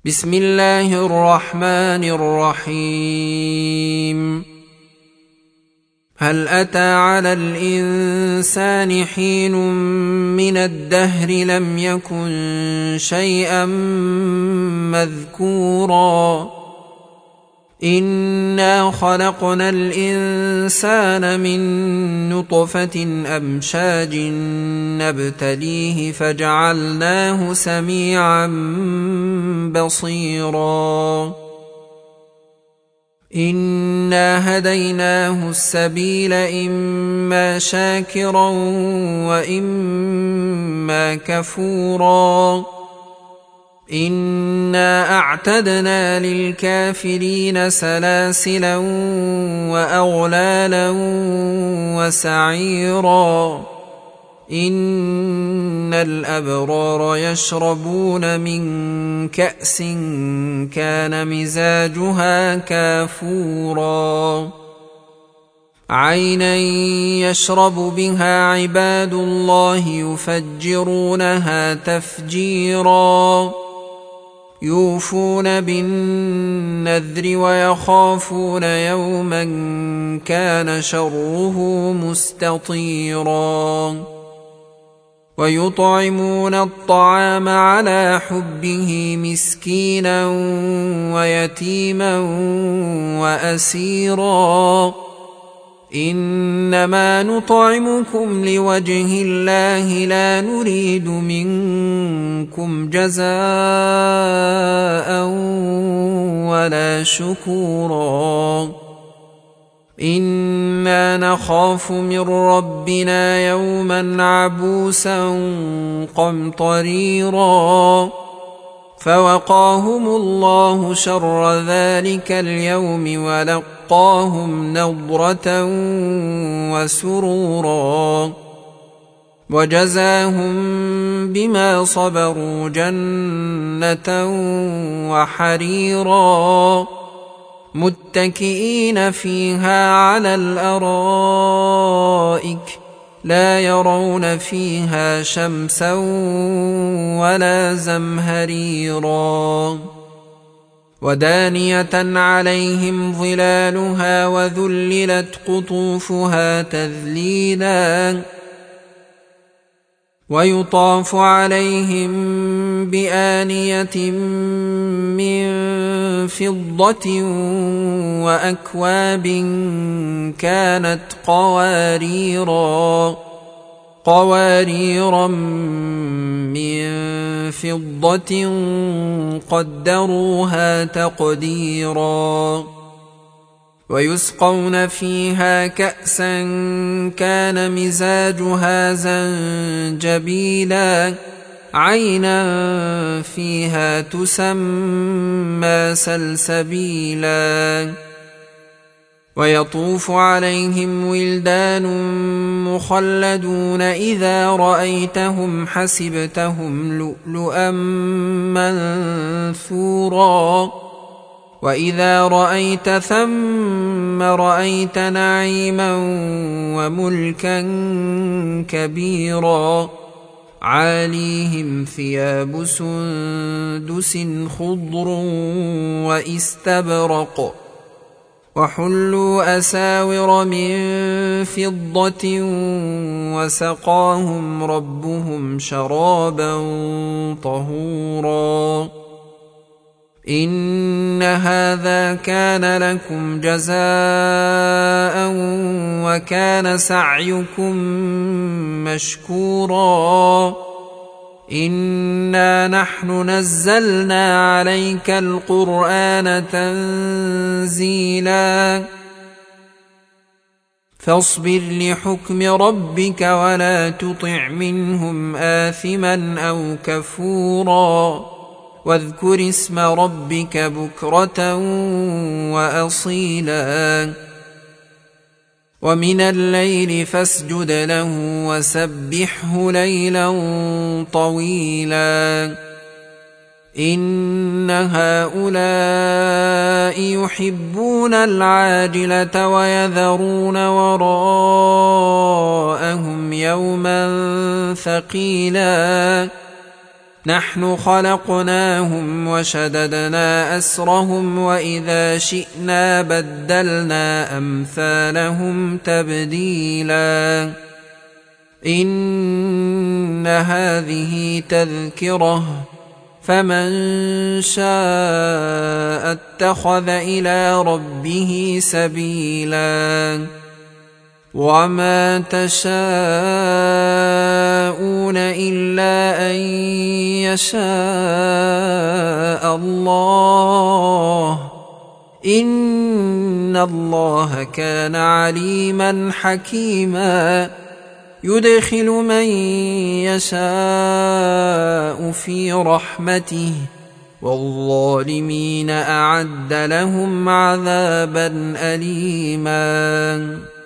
بسم الله الرحمن الرحيم. هل أتى على الإنسان حين من الدهر لم يكن شيئا مذكورا إنا خلقنا الإنسان من نطفة أمشاج نبتليه فجعلناه سميعا بصيرا إنا هديناه السبيل إما شاكرا وإما كفورا إنا أعتدنا للكافرين سلاسلا وأغلالا وسعيرا إن الأبرار يشربون من كأس كان مزاجها كافورا عينا يشرب بها عباد الله يفجرونها تفجيرا يوفون بالنذر ويخافون يوما كان شره مستطيرا ويطعمون الطعام على حبه مسكينا ويتيما وأسيرا إنما نطعمكم لوجه الله لا نريد منكم جزاء ولا شكورا إنا نخاف من ربنا يوما عبوسا قمطريرا فوقاهم الله شر ذلك اليوم ولقاهم نضرة وسرورا وجزاهم بما صبروا جنة وحريرا متكئين فيها على الأرائك لا يرون فيها شمسا ولا زمهريرا ودانية عليهم ظلالها وذللت قطوفها تذليلا ويطاف عليهم بآنية من فضة وأكواب كانت قواريرا من فضة قدروها تقديرا ويسقون فيها كأسا كان مزاجها زنجبيلا عينا فيها تسمى سلسبيلا ويطوف عليهم ولدان مخلدون إذا رأيتهم حسبتهم لؤلؤا منثورا وإذا رأيت ثم رأيت نعيما وملكا كبيرا عاليهم ثياب سندس خضر واستبرق وحلوا أساور من فضة وسقاهم ربهم شرابا طهورا إن هذا كان لكم جزاء وكان سعيكم مشكورا إنا نحن نزلنا عليك القرآن تنزيلا فاصبر لحكم ربك ولا تطع منهم آثما أو كفورا واذكر اسم ربك بكرة وأصيلا ومن الليل فاسجد له وسبحه ليلا طويلا إن هؤلاء يحبون العاجلة ويذرون وراءهم يوما ثقيلا نحن خلقناهم وشددنا أسرهم وإذا شئنا بدلنا أمثالهم تبديلا إن هذه تذكرة فمن شاء اتخذ إلى ربه سبيلا وما تشاءون إلا أن يشاء الله إن الله كان عليما حكيما يدخل من يشاء في رحمته والظالمين أعد لهم عذابا أليما